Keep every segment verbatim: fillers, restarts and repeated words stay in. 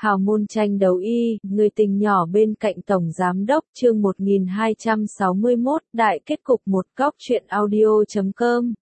Hào môn tranh đấu y, người tình nhỏ bên cạnh Tổng Giám đốc chương một nghìn hai trăm sáu mươi mốt, đại kết cục một góc truyện audio chấm com.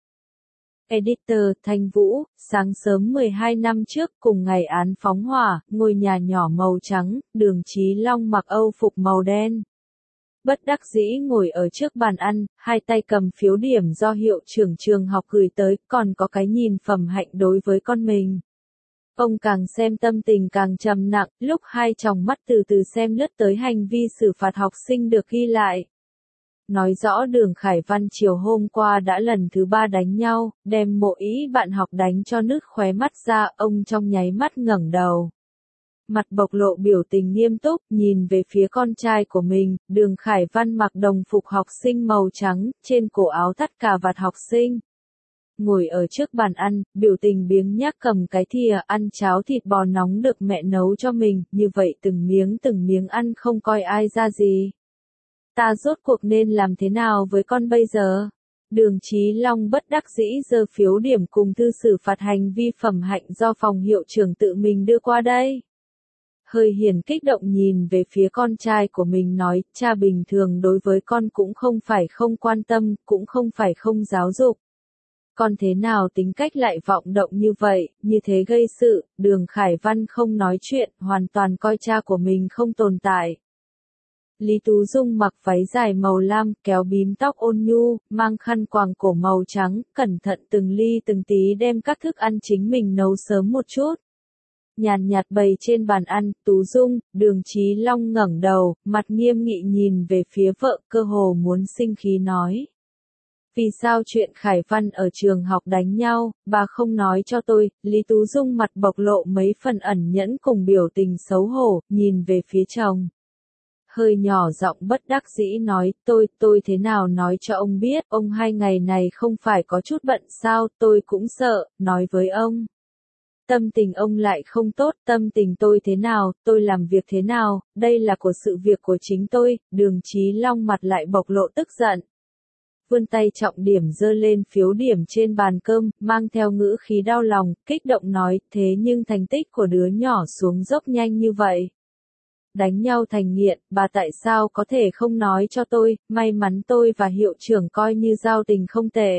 Editor Thanh Vũ, sáng sớm mười hai năm trước cùng ngày án phóng hỏa, ngôi nhà nhỏ màu trắng, Đường Chí Long mặc Âu phục màu đen. Bất đắc dĩ ngồi ở trước bàn ăn, hai tay cầm phiếu điểm do hiệu trưởng trường học gửi tới, còn có cái nhìn phẩm hạnh đối với con mình. Ông càng xem tâm tình càng trầm nặng, lúc hai tròng mắt từ từ xem lướt tới hành vi xử phạt học sinh được ghi lại. Nói rõ Đường Khải Văn chiều hôm qua đã lần thứ ba đánh nhau, đem mộ ý bạn học đánh cho nứt khóe mắt ra, ông trong nháy mắt ngẩng đầu. Mặt bộc lộ biểu tình nghiêm túc, nhìn về phía con trai của mình, Đường Khải Văn mặc đồng phục học sinh màu trắng, trên cổ áo thắt cà vạt học sinh. Ngồi ở trước bàn ăn, biểu tình biếng nhác cầm cái thìa ăn cháo thịt bò nóng được mẹ nấu cho mình, như vậy từng miếng từng miếng ăn không coi ai ra gì. Ta rốt cuộc nên làm thế nào với con bây giờ? Đường Chí Long bất đắc dĩ giơ phiếu điểm cùng thư xử phạt hành vi phẩm hạnh do phòng hiệu trưởng tự mình đưa qua đây. Hơi hiền kích động nhìn về phía con trai của mình nói, cha bình thường đối với con cũng không phải không quan tâm, cũng không phải không giáo dục. Con thế nào tính cách lại vọng động như vậy, như thế gây sự, Đường Khải Văn không nói chuyện, hoàn toàn coi cha của mình không tồn tại. Lý Tú Dung mặc váy dài màu lam, kéo bím tóc ôn nhu, mang khăn quàng cổ màu trắng, cẩn thận từng ly từng tí đem các thức ăn chính mình nấu sớm một chút. Nhàn nhạt bày trên bàn ăn, Tú Dung, Đường Chí Long ngẩng đầu, mặt nghiêm nghị nhìn về phía vợ, cơ hồ muốn sinh khí nói. Vì sao chuyện Khải Văn ở trường học đánh nhau, bà không nói cho tôi, Lý Tú Dung mặt bộc lộ mấy phần ẩn nhẫn cùng biểu tình xấu hổ, nhìn về phía chồng. Hơi nhỏ giọng bất đắc dĩ nói, tôi, tôi thế nào nói cho ông biết, ông hai ngày này không phải có chút bận sao, tôi cũng sợ, nói với ông. Tâm tình ông lại không tốt, tâm tình tôi thế nào, tôi làm việc thế nào, đây là của sự việc của chính tôi, Đường Chí Long mặt lại bộc lộ tức giận. Vươn tay trọng điểm giơ lên phiếu điểm trên bàn cơm, mang theo ngữ khí đau lòng, kích động nói, thế nhưng thành tích của đứa nhỏ xuống dốc nhanh như vậy. Đánh nhau thành nghiện, bà tại sao có thể không nói cho tôi, may mắn tôi và hiệu trưởng coi như giao tình không tệ.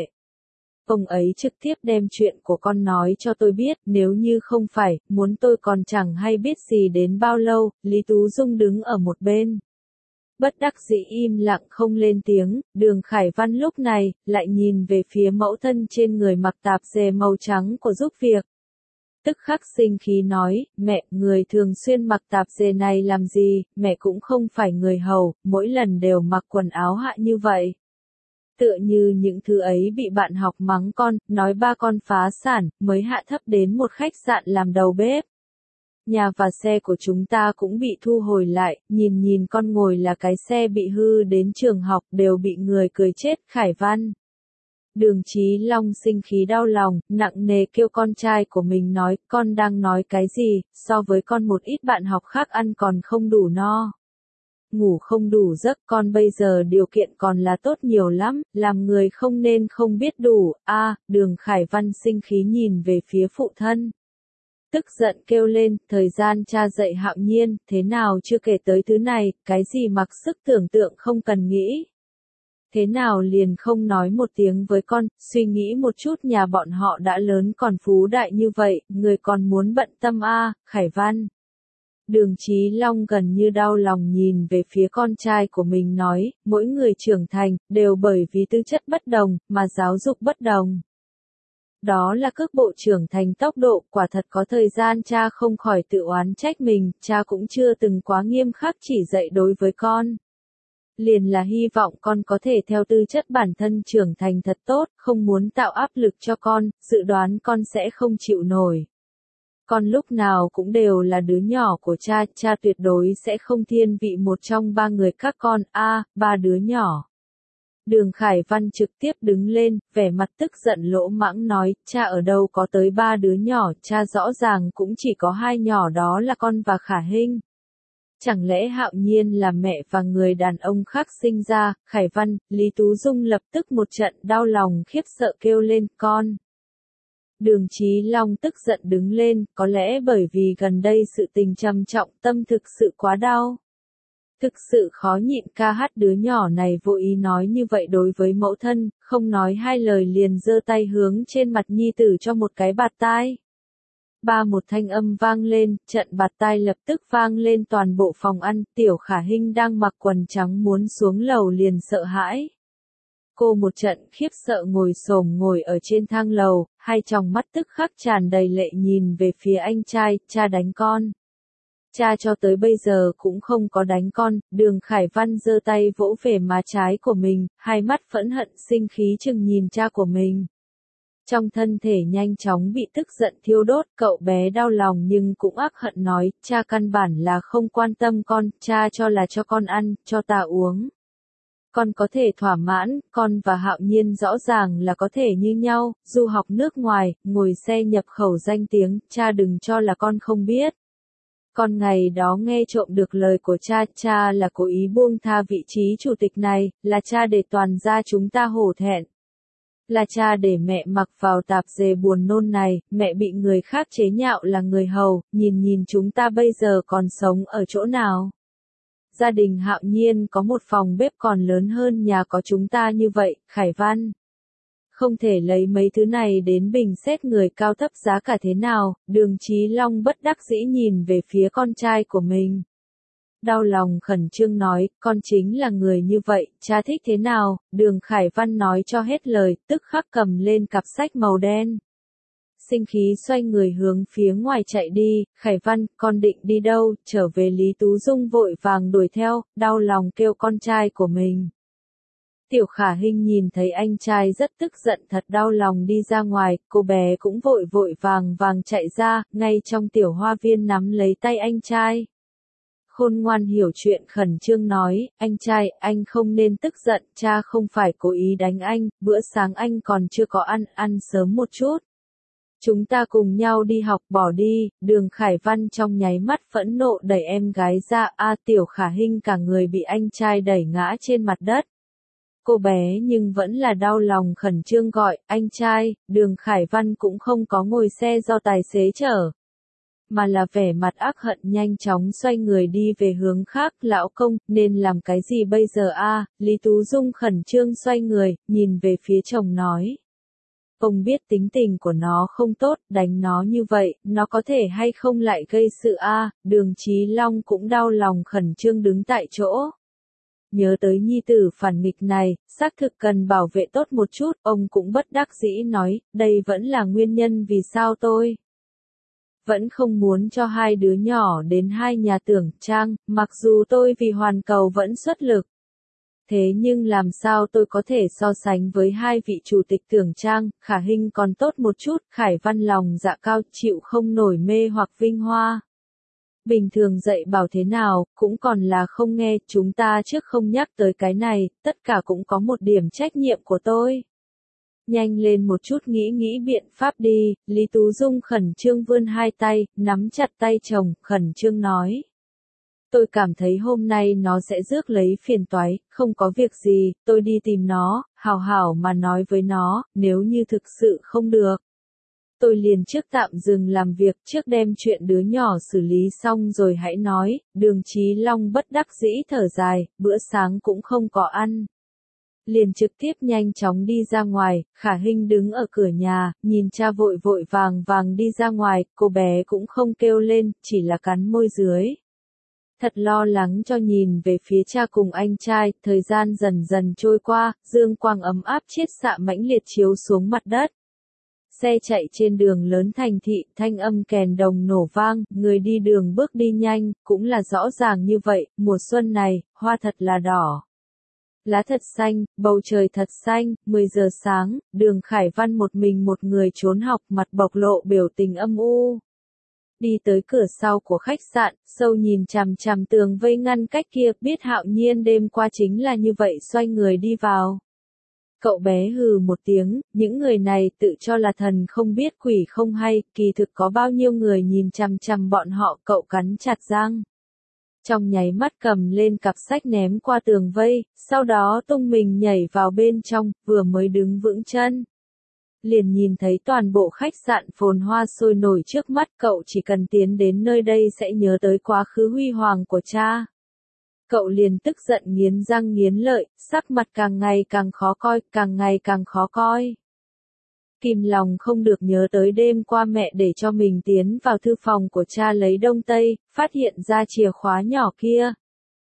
Ông ấy trực tiếp đem chuyện của con nói cho tôi biết, nếu như không phải, muốn tôi còn chẳng hay biết gì đến bao lâu, Lý Tú Dung đứng ở một bên. Bất đắc dĩ im lặng không lên tiếng, Đường Khải Văn lúc này, lại nhìn về phía mẫu thân trên người mặc tạp dề màu trắng của giúp việc. Tức khắc sinh khí nói, mẹ, người thường xuyên mặc tạp dề này làm gì, mẹ cũng không phải người hầu, mỗi lần đều mặc quần áo hạ như vậy. Tựa như những thứ ấy bị bạn học mắng con, nói ba con phá sản, mới hạ thấp đến một khách sạn làm đầu bếp. Nhà và xe của chúng ta cũng bị thu hồi lại, nhìn nhìn con ngồi là cái xe bị hư đến trường học đều bị người cười chết, Khải Văn. Đường Chí Long sinh khí đau lòng, nặng nề kêu con trai của mình nói, con đang nói cái gì, so với con một ít bạn học khác ăn còn không đủ no. Ngủ không đủ giấc, con bây giờ điều kiện còn là tốt nhiều lắm, làm người không nên không biết đủ, a à, Đường Khải Văn sinh khí nhìn về phía phụ thân. Tức giận kêu lên, thời gian cha dạy Hạo Nhiên, thế nào chưa kể tới thứ này, cái gì mặc sức tưởng tượng không cần nghĩ. Thế nào liền không nói một tiếng với con, suy nghĩ một chút nhà bọn họ đã lớn còn phú đại như vậy, người còn muốn bận tâm a à, Khải Văn. Đường Chí Long gần như đau lòng nhìn về phía con trai của mình nói, mỗi người trưởng thành, đều bởi vì tư chất bất đồng, mà giáo dục bất đồng. Đó là cước bộ trưởng thành tốc độ, quả thật có thời gian cha không khỏi tự oán trách mình, cha cũng chưa từng quá nghiêm khắc chỉ dạy đối với con. Liền là hy vọng con có thể theo tư chất bản thân trưởng thành thật tốt, không muốn tạo áp lực cho con, dự đoán con sẽ không chịu nổi. Con lúc nào cũng đều là đứa nhỏ của cha, cha tuyệt đối sẽ không thiên vị một trong ba người các con, a à, ba đứa nhỏ. Đường Khải Văn trực tiếp đứng lên, vẻ mặt tức giận lỗ mãng nói, cha ở đâu có tới ba đứa nhỏ, cha rõ ràng cũng chỉ có hai nhỏ đó là con và Khả Hinh. Chẳng lẽ Hạo Nhiên là mẹ và người đàn ông khác sinh ra, Khải Văn, Lý Tú Dung lập tức một trận đau lòng khiếp sợ kêu lên, con. Đường Chí Long tức giận đứng lên, có lẽ bởi vì gần đây sự tình trầm trọng, tâm thực sự quá đau. Thực sự khó nhịn, ca hát đứa nhỏ này vô ý nói như vậy đối với mẫu thân, không nói hai lời liền giơ tay hướng trên mặt nhi tử cho một cái bạt tai. Ba một thanh âm vang lên, trận bạt tai lập tức vang lên toàn bộ phòng ăn, Tiểu Khả Hinh đang mặc quần trắng muốn xuống lầu liền sợ hãi. Cô một trận khiếp sợ ngồi xổm ngồi ở trên thang lầu, hai tròng mắt tức khắc tràn đầy lệ nhìn về phía anh trai, cha đánh con. Cha cho tới bây giờ cũng không có đánh con, Đường Khải Văn giơ tay vỗ về má trái của mình, hai mắt phẫn hận sinh khí chừng nhìn cha của mình. Trong thân thể nhanh chóng bị tức giận thiêu đốt, cậu bé đau lòng nhưng cũng ác hận nói, cha căn bản là không quan tâm con, cha cho là cho con ăn, cho ta uống. Con có thể thỏa mãn, con và Hạo Nhiên rõ ràng là có thể như nhau, du học nước ngoài, ngồi xe nhập khẩu danh tiếng, cha đừng cho là con không biết. Con ngày đó nghe trộm được lời của cha, cha là cố ý buông tha vị trí chủ tịch này, là cha để toàn gia chúng ta hổ thẹn. Là cha để mẹ mặc vào tạp dề buồn nôn này, mẹ bị người khác chế nhạo là người hầu, nhìn nhìn chúng ta bây giờ còn sống ở chỗ nào. Gia đình Hạo Nhiên có một phòng bếp còn lớn hơn nhà có chúng ta như vậy, Khải Văn. Không thể lấy mấy thứ này đến bình xét người cao thấp giá cả thế nào, Đường Chí Long bất đắc dĩ nhìn về phía con trai của mình. Đau lòng khẩn trương nói, con chính là người như vậy, cha thích thế nào, Đường Khải Văn nói cho hết lời, tức khắc cầm lên cặp sách màu đen. Sinh khí xoay người hướng phía ngoài chạy đi, Khải Văn, con định đi đâu, trở về Lý Tú Dung vội vàng đuổi theo, đau lòng kêu con trai của mình. Tiểu Khả Hinh nhìn thấy anh trai rất tức giận thật đau lòng đi ra ngoài, cô bé cũng vội vội vàng vàng chạy ra, ngay trong tiểu hoa viên nắm lấy tay anh trai. Khôn ngoan hiểu chuyện khẩn trương nói, anh trai, anh không nên tức giận, cha không phải cố ý đánh anh, bữa sáng anh còn chưa có ăn, ăn sớm một chút. Chúng ta cùng nhau đi học, bỏ đi, Đường Khải Văn trong nháy mắt phẫn nộ đẩy em gái ra, a Tiểu Khả Hinh cả người bị anh trai đẩy ngã trên mặt đất. Cô bé nhưng vẫn là đau lòng khẩn trương gọi, anh trai, Đường Khải Văn cũng không có ngồi xe do tài xế chở. Mà là vẻ mặt ác hận nhanh chóng xoay người đi về hướng khác, lão công, nên làm cái gì bây giờ a? Lý Tú Dung khẩn trương xoay người, nhìn về phía chồng nói. Ông biết tính tình của nó không tốt, đánh nó như vậy, nó có thể hay không lại gây sự a? Đường Chí Long cũng đau lòng khẩn trương đứng tại chỗ. Nhớ tới nhi tử phản nghịch này, xác thực cần bảo vệ tốt một chút, ông cũng bất đắc dĩ nói, đây vẫn là nguyên nhân vì sao tôi vẫn không muốn cho hai đứa nhỏ đến hai nhà tưởng trang, mặc dù tôi vì hoàn cầu vẫn xuất lực. Thế nhưng làm sao tôi có thể so sánh với hai vị chủ tịch tưởng trang, Khả Hinh còn tốt một chút, Khải Văn lòng dạ cao chịu không nổi mê hoặc vinh hoa. Bình thường dạy bảo thế nào, cũng còn là không nghe, chúng ta trước không nhắc tới cái này, tất cả cũng có một điểm trách nhiệm của tôi. Nhanh lên một chút nghĩ nghĩ biện pháp đi, Lý Tú Dung khẩn trương vươn hai tay, nắm chặt tay chồng, khẩn trương nói. Tôi cảm thấy hôm nay nó sẽ rước lấy phiền toái, không có việc gì, tôi đi tìm nó, hào hảo mà nói với nó, nếu như thực sự không được. Tôi liền trước tạm dừng làm việc, trước đem chuyện đứa nhỏ xử lý xong rồi hãy nói, Đường Chí Long bất đắc dĩ thở dài, bữa sáng cũng không có ăn. Liền trực tiếp nhanh chóng đi ra ngoài, Khả Hinh đứng ở cửa nhà, nhìn cha vội vội vàng vàng đi ra ngoài, cô bé cũng không kêu lên, chỉ là cắn môi dưới. Thật lo lắng cho nhìn về phía cha cùng anh trai, thời gian dần dần trôi qua, dương quang ấm áp chiết xạ mãnh liệt chiếu xuống mặt đất. Xe chạy trên đường lớn thành thị, thanh âm kèn đồng nổ vang, người đi đường bước đi nhanh, cũng là rõ ràng như vậy, mùa xuân này, hoa thật là đỏ. Lá thật xanh, bầu trời thật xanh, mười giờ sáng, Đường Khải Văn một mình một người trốn học, mặt bộc lộ biểu tình âm u. Đi tới cửa sau của khách sạn, sâu nhìn chằm chằm tường vây ngăn cách kia, biết Hạo Nhiên đêm qua chính là như vậy xoay người đi vào. Cậu bé hừ một tiếng, những người này tự cho là thần không biết quỷ không hay, kỳ thực có bao nhiêu người nhìn chằm chằm bọn họ, cậu cắn chặt răng. Trong nháy mắt cầm lên cặp sách ném qua tường vây, sau đó tung mình nhảy vào bên trong, vừa mới đứng vững chân. liền nhìn thấy toàn bộ khách sạn phồn hoa sôi nổi trước mắt, cậu chỉ cần tiến đến nơi đây sẽ nhớ tới quá khứ huy hoàng của cha. Cậu liền tức giận nghiến răng nghiến lợi, sắc mặt càng ngày càng khó coi, càng ngày càng khó coi. Kìm lòng không được nhớ tới đêm qua mẹ để cho mình tiến vào thư phòng của cha lấy đông tây, phát hiện ra chìa khóa nhỏ kia.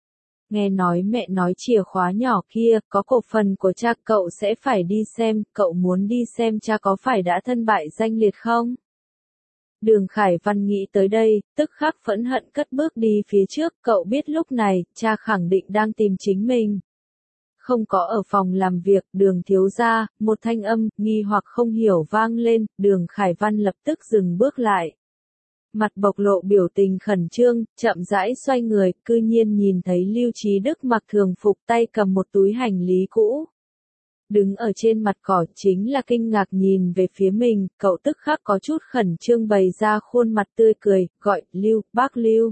Nghe nói mẹ nói chìa khóa nhỏ kia có cổ phần của cha, cậu sẽ phải đi xem, cậu muốn đi xem cha có phải đã thân bại danh liệt không? Đường Khải Văn nghĩ tới đây, tức khắc phẫn hận cất bước đi phía trước, cậu biết lúc này, cha khẳng định đang tìm chính mình. Không có ở phòng làm việc, Đường thiếu gia, một thanh âm, nghi hoặc không hiểu vang lên, Đường Khải Văn lập tức dừng bước lại. Mặt bộc lộ biểu tình khẩn trương, chậm rãi xoay người, cư nhiên nhìn thấy Lưu Trí Đức mặc thường phục, tay cầm một túi hành lý cũ. Đứng ở trên mặt cỏ chính là kinh ngạc nhìn về phía mình, cậu tức khắc có chút khẩn trương bày ra khuôn mặt tươi cười, gọi, Lưu, bác Lưu.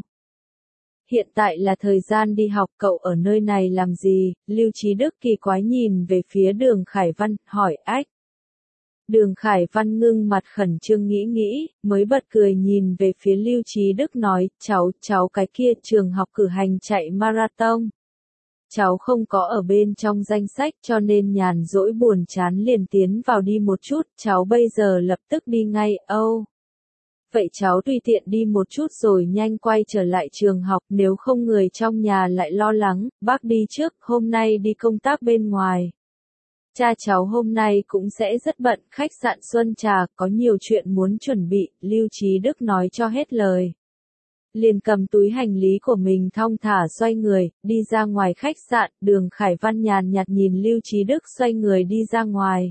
Hiện tại là thời gian đi học, cậu ở nơi này làm gì? Lưu Trí Đức kỳ quái nhìn về phía Đường Khải Văn, hỏi ách. Đường Khải Văn ngưng mặt khẩn trương nghĩ nghĩ, mới bật cười nhìn về phía Lưu Trí Đức nói, cháu, cháu cái kia trường học cử hành chạy marathon. Cháu không có ở bên trong danh sách cho nên nhàn rỗi buồn chán liền tiến vào đi một chút, cháu bây giờ lập tức đi ngay, âu. Oh. Vậy cháu tùy tiện đi một chút rồi nhanh quay trở lại trường học, nếu không người trong nhà lại lo lắng, bác đi trước, hôm nay đi công tác bên ngoài. Cha cháu hôm nay cũng sẽ rất bận, khách sạn Xuân Trà, có nhiều chuyện muốn chuẩn bị, Lưu Trí Đức nói cho hết lời. Liền cầm túi hành lý của mình thong thả xoay người, đi ra ngoài khách sạn, Đường Khải Văn nhàn nhạt nhìn Lưu Trí Đức xoay người đi ra ngoài.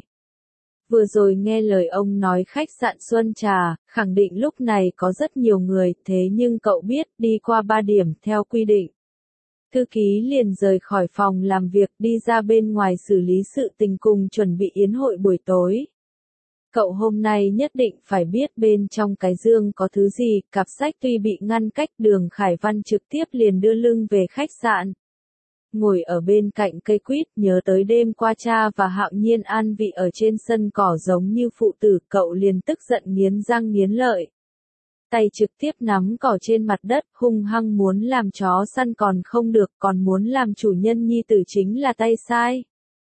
Vừa rồi nghe lời ông nói khách sạn Xuân Trà, khẳng định lúc này có rất nhiều người, thế nhưng cậu biết, đi qua ba điểm theo quy định. Thư ký liền rời khỏi phòng làm việc đi ra bên ngoài xử lý sự tình cùng chuẩn bị yến hội buổi tối. Cậu hôm nay nhất định phải biết bên trong cái dương có thứ gì, cặp sách tuy bị ngăn cách, Đường Khải Văn trực tiếp liền đưa lưng về khách sạn. Ngồi ở bên cạnh cây quýt, nhớ tới đêm qua cha và Hạo Nhiên an vị ở trên sân cỏ giống như phụ tử, cậu liền tức giận nghiến răng nghiến lợi. Tay trực tiếp nắm cỏ trên mặt đất, hung hăng muốn làm chó săn còn không được, còn muốn làm chủ nhân nhi tử chính là tay sai.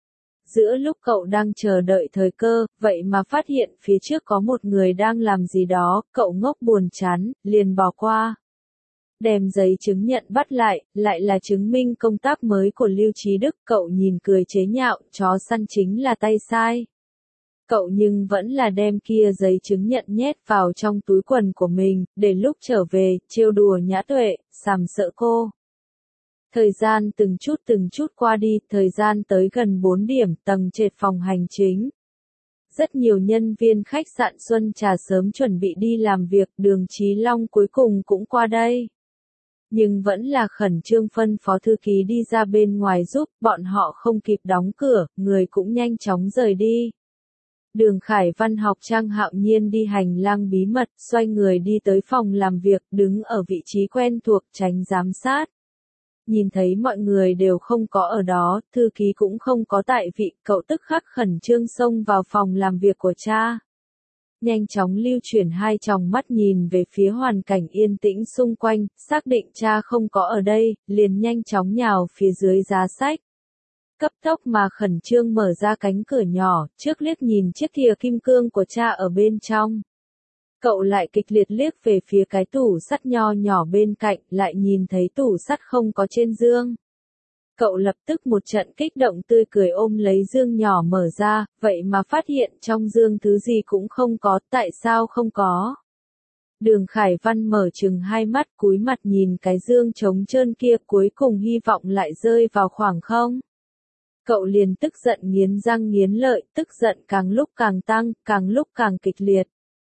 Giữa lúc cậu đang chờ đợi thời cơ, vậy mà phát hiện phía trước có một người đang làm gì đó, cậu ngốc buồn chán, liền bỏ qua. Đem giấy chứng nhận bắt lại, lại là chứng minh công tác mới của Lưu Trí Đức, cậu nhìn cười chế nhạo, chó săn chính là tay sai. Cậu nhưng vẫn là đem kia giấy chứng nhận nhét vào trong túi quần của mình, để lúc trở về, trêu đùa Nhã Tuệ, sàm sỡ cô. Thời gian từng chút từng chút qua đi, thời gian tới gần bốn điểm, tầng trệt phòng hành chính. Rất nhiều nhân viên khách sạn Xuân Trà sớm chuẩn bị đi làm việc, Đường Chí Long cuối cùng cũng qua đây. Nhưng vẫn là khẩn trương phân phó thư ký đi ra bên ngoài giúp, bọn họ không kịp đóng cửa, người cũng nhanh chóng rời đi. Đường Khải Văn học Trang Hạo Nhiên đi hành lang bí mật, xoay người đi tới phòng làm việc, đứng ở vị trí quen thuộc tránh giám sát. Nhìn thấy mọi người đều không có ở đó, thư ký cũng không có tại vị, cậu tức khắc khẩn trương xông vào phòng làm việc của cha. Nhanh chóng lưu chuyển hai tròng mắt nhìn về phía hoàn cảnh yên tĩnh xung quanh, xác định cha không có ở đây, liền nhanh chóng nhào phía dưới giá sách. Cấp tốc mà khẩn trương mở ra cánh cửa nhỏ, trước liếc nhìn chiếc thìa kim cương của cha ở bên trong. Cậu lại kịch liệt liếc về phía cái tủ sắt nho nhỏ bên cạnh, lại nhìn thấy tủ sắt không có trên dương. Cậu lập tức một trận kích động tươi cười ôm lấy dương nhỏ mở ra, vậy mà phát hiện trong dương thứ gì cũng không có, tại sao không có? Đường Khải Văn mở chừng hai mắt cúi mặt nhìn cái dương trống trơn kia cuối cùng hy vọng lại rơi vào khoảng không. Cậu liền tức giận nghiến răng nghiến lợi, tức giận càng lúc càng tăng, càng lúc càng kịch liệt.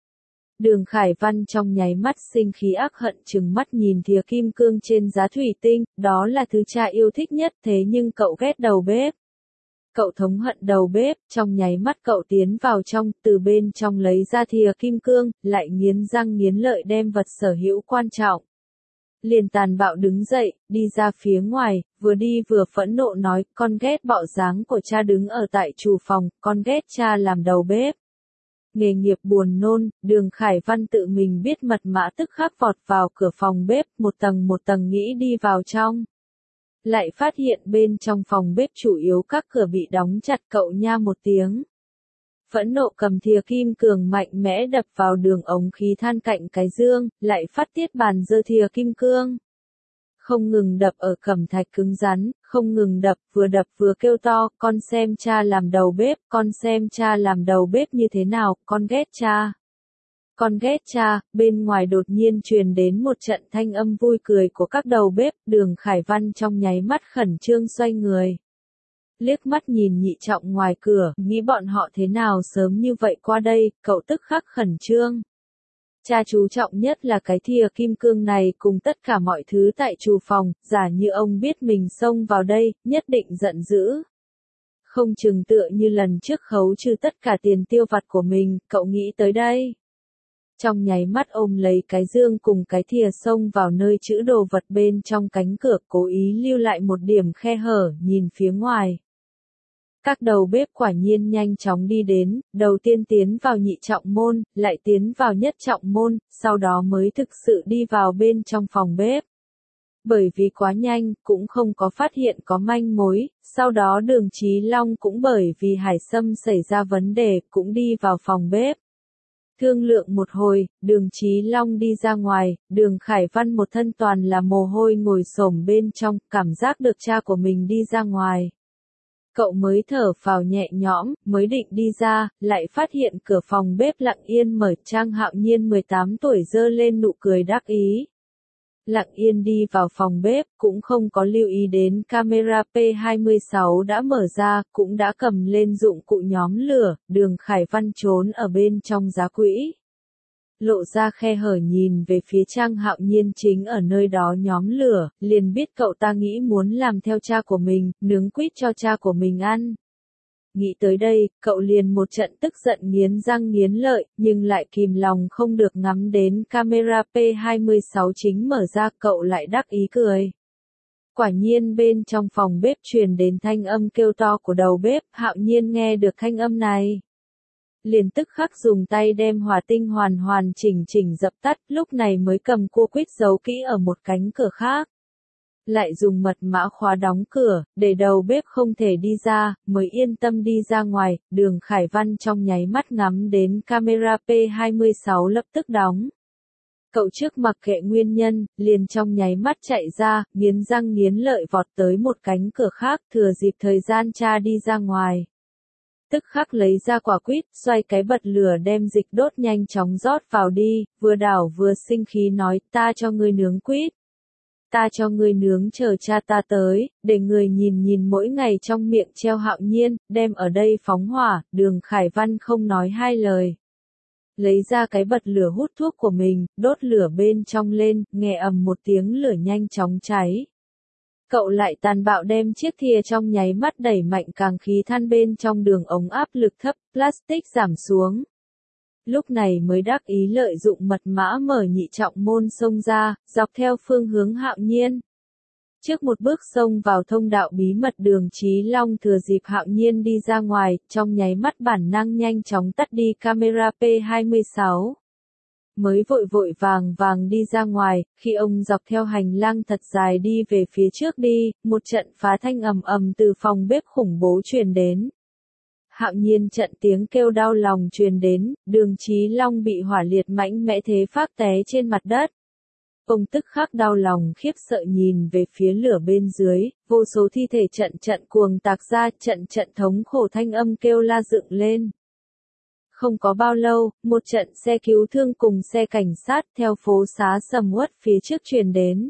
Đường Khải Văn trong nháy mắt sinh khí ác hận trừng mắt nhìn thìa kim cương trên giá thủy tinh, đó là thứ cha yêu thích nhất thế nhưng cậu ghét đầu bếp. Cậu thống hận đầu bếp, trong nháy mắt cậu tiến vào trong, từ bên trong lấy ra thìa kim cương, lại nghiến răng nghiến lợi đem vật sở hữu quan trọng. Liền tàn bạo đứng dậy, đi ra phía ngoài, vừa đi vừa phẫn nộ nói, con ghét bọ dáng của cha đứng ở tại chủ phòng, con ghét cha làm đầu bếp. Nghề nghiệp buồn nôn, Đường Khải Văn tự mình biết mật mã tức khắc vọt vào cửa phòng bếp, một tầng một tầng nghĩ đi vào trong. Lại phát hiện bên trong phòng bếp chủ yếu các cửa bị đóng chặt, cậu nha một tiếng. Phẫn nộ cầm thìa kim cường mạnh mẽ đập vào đường ống khí than cạnh cái dương, lại phát tiết bàn giơ thìa kim cương. Không ngừng đập ở cẩm thạch cứng rắn, không ngừng đập, vừa đập vừa kêu to, con xem cha làm đầu bếp, con xem cha làm đầu bếp như thế nào, con ghét cha. Con ghét cha, bên ngoài đột nhiên truyền đến một trận thanh âm vui cười của các đầu bếp, Đường Khải Văn trong nháy mắt khẩn trương xoay người. Liếc mắt nhìn Nhị Trọng ngoài cửa, nghĩ bọn họ thế nào sớm như vậy qua đây, cậu tức khắc khẩn trương. Cha chú trọng nhất là cái thìa kim cương này cùng tất cả mọi thứ tại厨phòng, giả như ông biết mình xông vào đây, nhất định giận dữ. Không chừng tựa như lần trước khấu trừ tất cả tiền tiêu vặt của mình, cậu nghĩ tới đây. Trong nháy mắt ôm lấy cái dương cùng cái thìa xông vào nơi trữ đồ vật bên trong cánh cửa, cố ý lưu lại một điểm khe hở, nhìn phía ngoài. Các đầu bếp quả nhiên nhanh chóng đi đến, đầu tiên tiến vào Nhị Trọng môn, lại tiến vào Nhất Trọng môn, sau đó mới thực sự đi vào bên trong phòng bếp. Bởi vì quá nhanh, cũng không có phát hiện có manh mối, sau đó Đường Chí Long cũng bởi vì Hải Sâm xảy ra vấn đề, cũng đi vào phòng bếp. Thương lượng một hồi, Đường Chí Long đi ra ngoài, Đường Khải Văn một thân toàn là mồ hôi ngồi xổm bên trong, cảm giác được cha của mình đi ra ngoài. Cậu mới thở phào nhẹ nhõm, mới định đi ra, lại phát hiện cửa phòng bếp lặng yên mở, Trang Hạo Nhiên mười tám tuổi giơ lên nụ cười đắc ý. Lặng yên đi vào phòng bếp, cũng không có lưu ý đến camera P hai mươi sáu đã mở ra, cũng đã cầm lên dụng cụ nhóm lửa, Đường Khải Văn trốn ở bên trong giá quỹ. Lộ ra khe hở nhìn về phía Trang Hạo Nhiên chính ở nơi đó nhóm lửa, liền biết cậu ta nghĩ muốn làm theo cha của mình, nướng quýt cho cha của mình ăn. Nghĩ tới đây, cậu liền một trận tức giận nghiến răng nghiến lợi, nhưng lại kìm lòng không được ngắm đến camera P hai mươi sáu chính mở ra, cậu lại đắc ý cười. Quả nhiên bên trong phòng bếp truyền đến thanh âm kêu to của đầu bếp, Hạo Nhiên nghe được thanh âm này. Liền tức khắc dùng tay đem hỏa tinh hoàn hoàn chỉnh chỉnh dập tắt, lúc này mới cầm cua quýt giấu kỹ ở một cánh cửa khác. Lại dùng mật mã khóa đóng cửa, để đầu bếp không thể đi ra, mới yên tâm đi ra ngoài, Đường Khải Văn trong nháy mắt ngắm đến camera P hai mươi sáu lập tức đóng. Cậu trước mặc kệ nguyên nhân, liền trong nháy mắt chạy ra, nghiến răng nghiến lợi vọt tới một cánh cửa khác, thừa dịp thời gian cha đi ra ngoài. Tức khắc lấy ra quả quýt, xoay cái bật lửa đem dịch đốt nhanh chóng rót vào đi, vừa đảo vừa sinh khí nói, ta cho ngươi nướng quýt. Ta cho ngươi nướng chờ cha ta tới, để người nhìn nhìn mỗi ngày trong miệng treo Hạo Nhiên, đem ở đây phóng hỏa, Đường Khải Văn không nói hai lời. Lấy ra cái bật lửa hút thuốc của mình, đốt lửa bên trong lên, nghe ầm một tiếng lửa nhanh chóng cháy. Cậu lại tàn bạo đem chiếc thìa trong nháy mắt đẩy mạnh càng khí than bên trong đường ống áp lực thấp, plastic giảm xuống. Lúc này mới đắc ý lợi dụng mật mã mở Nhị Trọng môn xông ra, dọc theo phương hướng Hạo Nhiên. Trước một bước xông vào thông đạo bí mật, Đường Chí Long thừa dịp Hạo Nhiên đi ra ngoài, trong nháy mắt bản năng nhanh chóng tắt đi camera P hai mươi sáu. Mới vội vội vàng vàng đi ra ngoài, khi ông dọc theo hành lang thật dài đi về phía trước đi, một trận phá thanh ầm ầm từ phòng bếp khủng bố truyền đến. Hạo Nhiên trận tiếng kêu đau lòng truyền đến, Đường Chí Long bị hỏa liệt mạnh mẽ thế phát té trên mặt đất. Ông tức khắc đau lòng khiếp sợ nhìn về phía lửa bên dưới, vô số thi thể trận trận cuồng tạc ra, trận trận thống khổ thanh âm kêu la dựng lên. Không có bao lâu, một trận xe cứu thương cùng xe cảnh sát theo phố xá sầm uất phía trước truyền đến.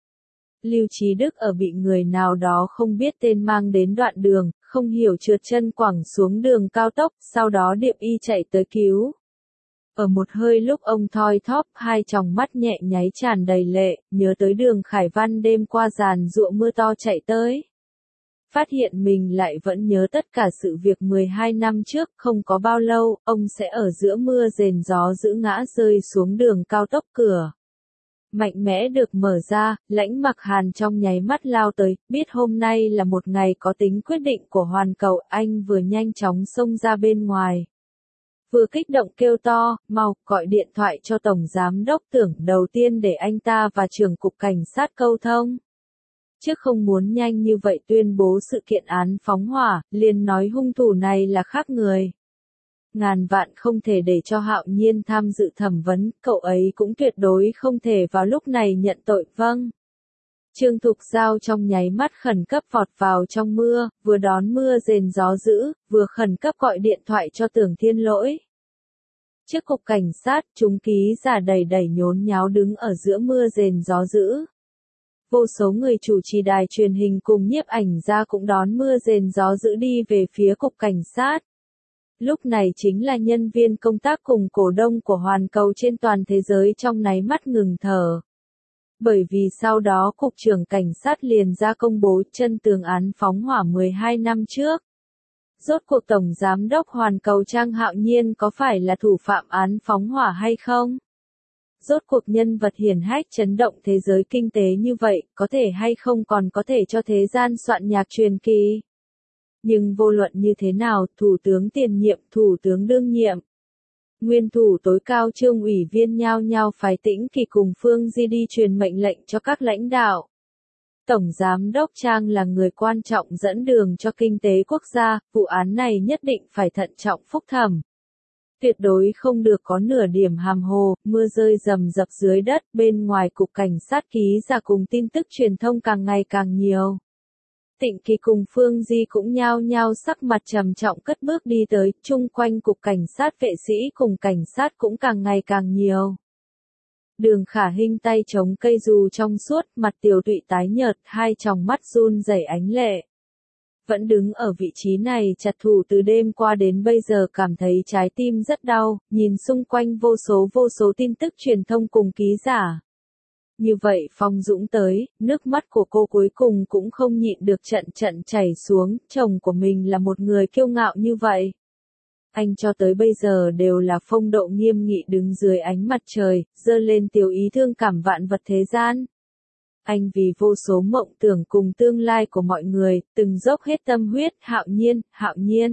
Lưu Chí Đức ở bị người nào đó không biết tên mang đến đoạn đường, không hiểu trượt chân quẳng xuống đường cao tốc, sau đó điệp y chạy tới cứu. Ở một hơi lúc ông thoi thóp, hai tròng mắt nhẹ nháy tràn đầy lệ, nhớ tới Đường Khải Văn đêm qua giàn giụa mưa to chạy tới. Phát hiện mình lại vẫn nhớ tất cả sự việc mười hai năm trước, không có bao lâu, ông sẽ ở giữa mưa rền gió dữ ngã rơi xuống đường cao tốc cửa. Mạnh mẽ được mở ra, Lãnh Mặc Hàn trong nháy mắt lao tới, biết hôm nay là một ngày có tính quyết định của hoàn cầu, anh vừa nhanh chóng xông ra bên ngoài. vừa kích động kêu to, mau, gọi điện thoại cho Tổng Giám Đốc Tưởng đầu tiên để anh ta và trưởng cục cảnh sát câu thông. Chứ không muốn nhanh như vậy tuyên bố sự kiện án phóng hỏa, liền nói hung thủ này là khác người. Ngàn vạn không thể để cho Hạo Nhiên tham dự thẩm vấn, cậu ấy cũng tuyệt đối không thể vào lúc này nhận tội. Vâng. Trương Thục Giao trong nháy mắt khẩn cấp vọt vào trong mưa, vừa đón mưa rền gió dữ, vừa khẩn cấp gọi điện thoại cho Tưởng Thiên Lỗi. Trước cục cảnh sát, chúng ký giả đầy đầy nhốn nháo đứng ở giữa mưa rền gió dữ. Vô số người chủ trì đài truyền hình cùng nhiếp ảnh gia cũng đón mưa rền gió dữ đi về phía cục cảnh sát. Lúc này chính là nhân viên công tác cùng cổ đông của Hoàn Cầu trên toàn thế giới trong nháy mắt ngừng thở. Bởi vì sau đó Cục trưởng Cảnh sát liền ra công bố chân tường án phóng hỏa mười hai năm trước. Rốt cuộc Tổng Giám đốc Hoàn Cầu Trang Hạo Nhiên có phải là thủ phạm án phóng hỏa hay không? Rốt cuộc nhân vật hiển hách chấn động thế giới kinh tế như vậy, có thể hay không còn có thể cho thế gian soạn nhạc truyền kỳ? Nhưng vô luận như thế nào, Thủ tướng tiền nhiệm, Thủ tướng đương nhiệm, nguyên thủ tối cao Trương ủy viên nhao nhao phái Tĩnh Kỳ cùng Phương Di đi truyền mệnh lệnh cho các lãnh đạo. Tổng Giám đốc Trang là người quan trọng dẫn đường cho kinh tế quốc gia, vụ án này nhất định phải thận trọng phúc thẩm. Tuyệt đối không được có nửa điểm hàm hồ, mưa rơi rầm rập dưới đất, bên ngoài cục cảnh sát ký giả cùng tin tức truyền thông càng ngày càng nhiều. Tịnh Kỳ cùng Phương Di cũng nhao nhao sắc mặt trầm trọng cất bước đi tới, chung quanh cục cảnh sát vệ sĩ cùng cảnh sát cũng càng ngày càng nhiều. Đường Khả Hinh tay chống cây dù trong suốt, mặt tiều tụy tái nhợt, hai tròng mắt run rẩy ánh lệ. Vẫn đứng ở vị trí này chặt thủ từ đêm qua đến bây giờ cảm thấy trái tim rất đau, nhìn xung quanh vô số vô số tin tức truyền thông cùng ký giả. Như vậy Phong Dũng tới, nước mắt của cô cuối cùng cũng không nhịn được trận trận chảy xuống, chồng của mình là một người kiêu ngạo như vậy. Anh cho tới bây giờ đều là phong độ nghiêm nghị đứng dưới ánh mặt trời, giơ lên tiểu ý thương cảm vạn vật thế gian. Anh vì vô số mộng tưởng cùng tương lai của mọi người, từng dốc hết tâm huyết, Hạo Nhiên, Hạo Nhiên.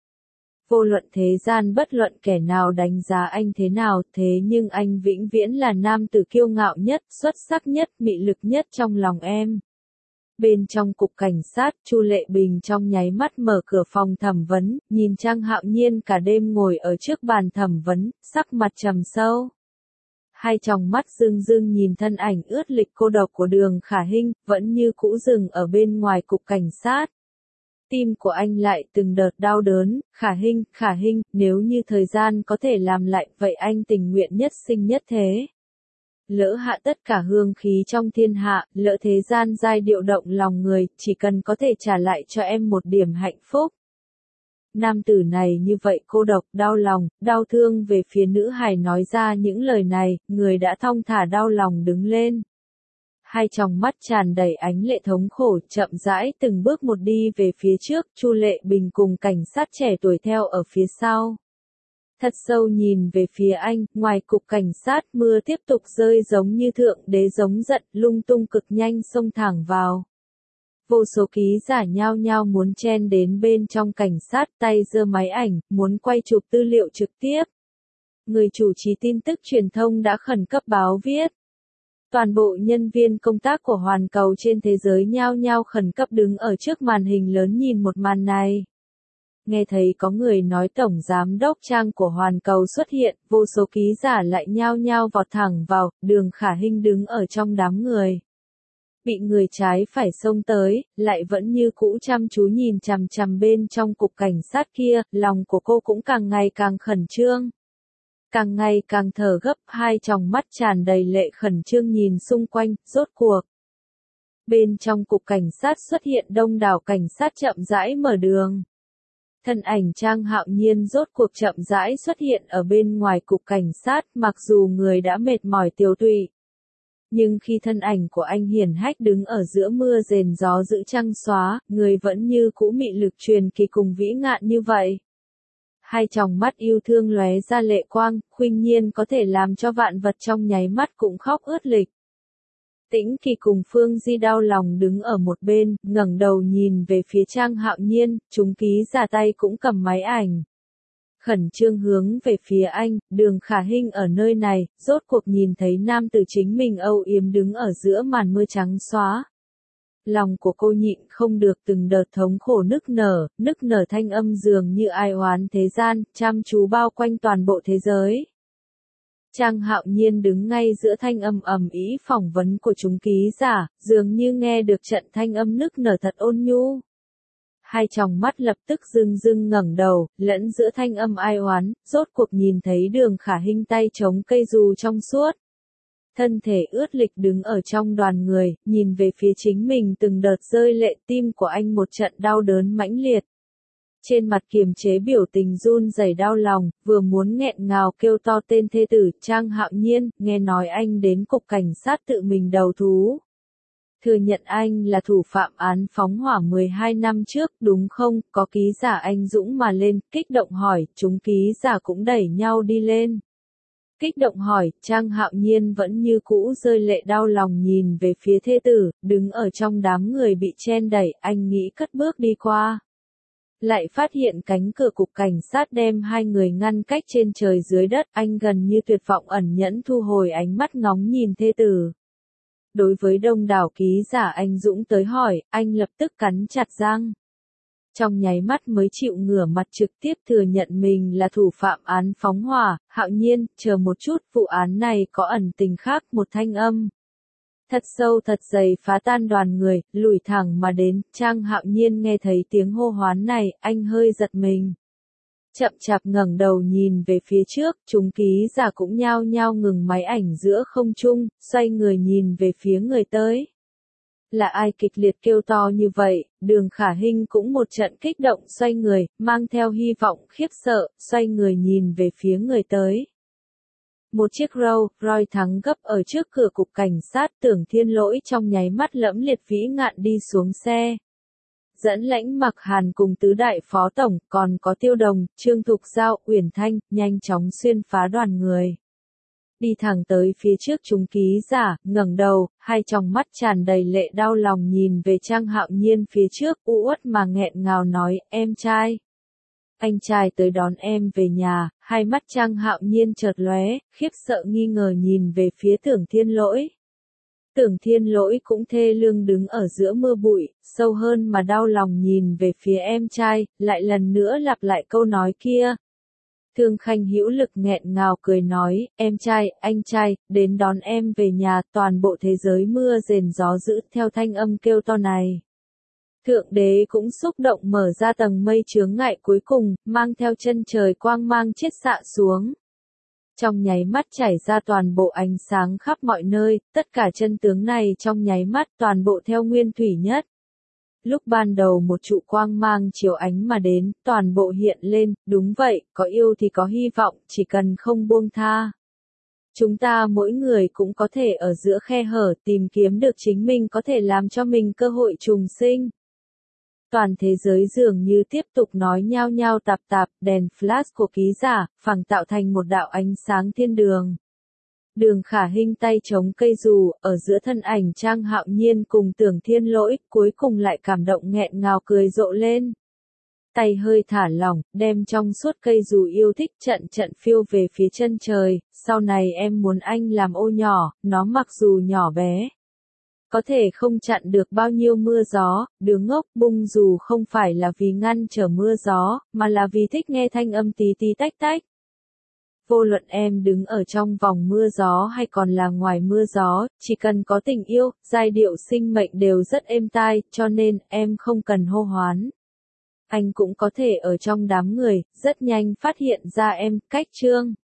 Vô luận thế gian bất luận kẻ nào đánh giá anh thế nào, thế nhưng anh vĩnh viễn là nam tử kiêu ngạo nhất, xuất sắc nhất, mị lực nhất trong lòng em. Bên trong cục cảnh sát, Chu Lệ Bình trong nháy mắt mở cửa phòng thẩm vấn, nhìn Trang Hạo Nhiên cả đêm ngồi ở trước bàn thẩm vấn, sắc mặt trầm sâu. Hai tròng mắt rưng rưng nhìn thân ảnh ướt lịch cô độc của Đường Khả Hinh, vẫn như cũ dừng ở bên ngoài cục cảnh sát. Tim của anh lại từng đợt đau đớn, Khả Hinh, Khả Hinh, nếu như thời gian có thể làm lại, vậy anh tình nguyện nhất sinh nhất thế. Lỡ hạ tất cả hương khí trong thiên hạ, lỡ thế gian giai điệu động lòng người, chỉ cần có thể trả lại cho em một điểm hạnh phúc. Nam tử này như vậy cô độc, đau lòng, đau thương về phía nữ hài nói ra những lời này, người đã thong thả đau lòng đứng lên. Hai tròng mắt tràn đầy ánh lệ thống khổ, chậm rãi từng bước một đi về phía trước, Chu Lệ Bình cùng cảnh sát trẻ tuổi theo ở phía sau. Thật sâu nhìn về phía anh, ngoài cục cảnh sát mưa tiếp tục rơi giống như thượng đế giống giận, lung tung cực nhanh xông thẳng vào. Vô số ký giả nhao nhao muốn chen đến bên trong cảnh sát, tay giơ máy ảnh, muốn quay chụp tư liệu trực tiếp. Người chủ trì tin tức truyền thông đã khẩn cấp báo viết. Toàn bộ nhân viên công tác của Hoàn Cầu trên thế giới nhao nhao khẩn cấp đứng ở trước màn hình lớn nhìn một màn này. Nghe thấy có người nói Tổng Giám đốc Trang của Hoàn Cầu xuất hiện, vô số ký giả lại nhao nhao vọt thẳng vào, Đường Khả Hinh đứng ở trong đám người. Bị người trái phải xông tới, lại vẫn như cũ chăm chú nhìn chằm chằm bên trong cục cảnh sát kia, lòng của cô cũng càng ngày càng khẩn trương. Càng ngày càng thở gấp, hai tròng mắt tràn đầy lệ khẩn trương nhìn xung quanh, rốt cuộc. Bên trong cục cảnh sát xuất hiện đông đảo cảnh sát chậm rãi mở đường. Thân ảnh Trang Hạo Nhiên rốt cuộc chậm rãi xuất hiện ở bên ngoài cục cảnh sát, mặc dù người đã mệt mỏi tiều tụy. Nhưng khi thân ảnh của anh hiển hách đứng ở giữa mưa rền gió giữ trăng xóa, người vẫn như cũ mị lực truyền kỳ cùng vĩ ngạn như vậy. Hai tròng mắt yêu thương lóe ra lệ quang, khuynh nhiên có thể làm cho vạn vật trong nháy mắt cũng khóc ướt lịch. Tĩnh Kỳ cùng Phương Di đau lòng đứng ở một bên, ngẩng đầu nhìn về phía Trang Hạo Nhiên, chúng ký giả tay cũng cầm máy ảnh. khẩn trương hướng về phía anh, Đường Khả Hinh ở nơi này, rốt cuộc nhìn thấy nam tử chính mình âu yếm đứng ở giữa màn mưa trắng xóa. Lòng của cô nhịn không được từng đợt thống khổ nức nở, nức nở thanh âm dường như ai oán thế gian, chăm chú bao quanh toàn bộ thế giới. Trang Hạo Nhiên đứng ngay giữa thanh âm ầm ĩ phỏng vấn của chúng ký giả, dường như nghe được trận thanh âm nức nở thật ôn nhu. Hai tròng mắt lập tức rưng rưng ngẩng đầu, lẫn giữa thanh âm ai oán, rốt cuộc nhìn thấy Đường Khả Hinh tay chống cây dù trong suốt. Thân thể ướt lịch đứng ở trong đoàn người, nhìn về phía chính mình từng đợt rơi lệ, tim của anh một trận đau đớn mãnh liệt. Trên mặt kiềm chế biểu tình run rẩy đau lòng, vừa muốn nghẹn ngào kêu to tên thê tử, Trang Hạo Nhiên, nghe nói anh đến cục cảnh sát tự mình đầu thú. Thừa nhận anh là thủ phạm án phóng hỏa mười hai năm trước, đúng không? Có ký giả anh dũng mà lên, kích động hỏi, chúng ký giả cũng đẩy nhau đi lên. Kích động hỏi, Trang Hạo Nhiên vẫn như cũ rơi lệ đau lòng nhìn về phía thê tử, đứng ở trong đám người bị chen đẩy, anh nghĩ cất bước đi qua. Lại phát hiện cánh cửa cục cảnh sát đem hai người ngăn cách trên trời dưới đất, anh gần như tuyệt vọng ẩn nhẫn thu hồi ánh mắt ngóng nhìn thê tử. Đối với đông đảo ký giả anh dũng tới hỏi, anh lập tức cắn chặt răng. Trong nháy mắt mới chịu ngửa mặt trực tiếp thừa nhận mình là thủ phạm án phóng hỏa, Hạo Nhiên, chờ một chút, vụ án này có ẩn tình khác, một thanh âm. Thật sâu thật dày phá tan đoàn người, lùi thẳng mà đến, Trang Hạo Nhiên nghe thấy tiếng hô hoán này, anh hơi giật mình. Chậm chạp ngẩng đầu nhìn về phía trước, chúng ký giả cũng nhao nhao ngừng máy ảnh giữa không trung, xoay người nhìn về phía người tới. Là ai kịch liệt kêu to như vậy? Đường Khả Hinh cũng một trận kích động xoay người, mang theo hy vọng khiếp sợ, xoay người nhìn về phía người tới. Một chiếc Rolls Royce thắng gấp ở trước cửa cục cảnh sát, Tưởng Thiên Lỗi trong nháy mắt lẫm liệt vĩ ngạn đi xuống xe. Dẫn Lãnh Mặc Hàn cùng tứ đại phó tổng, còn có Tiêu Đồng, Trương Thục Giao, Uyển Thanh, nhanh chóng xuyên phá đoàn người. Đi thẳng tới phía trước chúng ký giả, ngẩng đầu, hai tròng mắt tràn đầy lệ đau lòng nhìn về Trang Hạo Nhiên phía trước, u uất mà nghẹn ngào nói, em trai. Anh trai tới đón em về nhà, hai mắt Trang Hạo Nhiên chợt lóe, khiếp sợ nghi ngờ nhìn về phía Tưởng Thiên Lỗi. Tưởng Thiên Lỗi cũng thê lương đứng ở giữa mưa bụi, sâu hơn mà đau lòng nhìn về phía em trai, lại lần nữa lặp lại câu nói kia. Thương Khanh hữu lực nghẹn ngào cười nói, em trai, anh trai, đến đón em về nhà, toàn bộ thế giới mưa rền gió dữ theo thanh âm kêu to này. Thượng đế cũng xúc động mở ra tầng mây chướng ngại cuối cùng, mang theo chân trời quang mang chiết xạ xuống. Trong nháy mắt chảy ra toàn bộ ánh sáng khắp mọi nơi, tất cả chân tướng này trong nháy mắt toàn bộ theo nguyên thủy nhất. Lúc ban đầu một trụ quang mang chiếu ánh mà đến, toàn bộ hiện lên, đúng vậy, có yêu thì có hy vọng, chỉ cần không buông tha. Chúng ta mỗi người cũng có thể ở giữa khe hở tìm kiếm được chính mình có thể làm cho mình cơ hội trùng sinh. Toàn thế giới dường như tiếp tục nói nhao nhao tạp tạp, đèn flash của ký giả, phẳng tạo thành một đạo ánh sáng thiên đường. Đường Khả Hinh tay chống cây dù, ở giữa thân ảnh Trang Hạo Nhiên cùng Tưởng Thiên Lỗi, cuối cùng lại cảm động nghẹn ngào cười rộ lên. Tay hơi thả lỏng, đem trong suốt cây dù yêu thích trận trận phiêu về phía chân trời, sau này em muốn anh làm ô nhỏ, nó mặc dù nhỏ bé. Có thể không chặn được bao nhiêu mưa gió, đứa ngốc bung dù không phải là vì ngăn trở mưa gió, mà là vì thích nghe thanh âm tí tí tách tách. Vô luận em đứng ở trong vòng mưa gió hay còn là ngoài mưa gió, chỉ cần có tình yêu, giai điệu sinh mệnh đều rất êm tai, cho nên em không cần hô hoán. Anh cũng có thể ở trong đám người, rất nhanh phát hiện ra em, cách chương.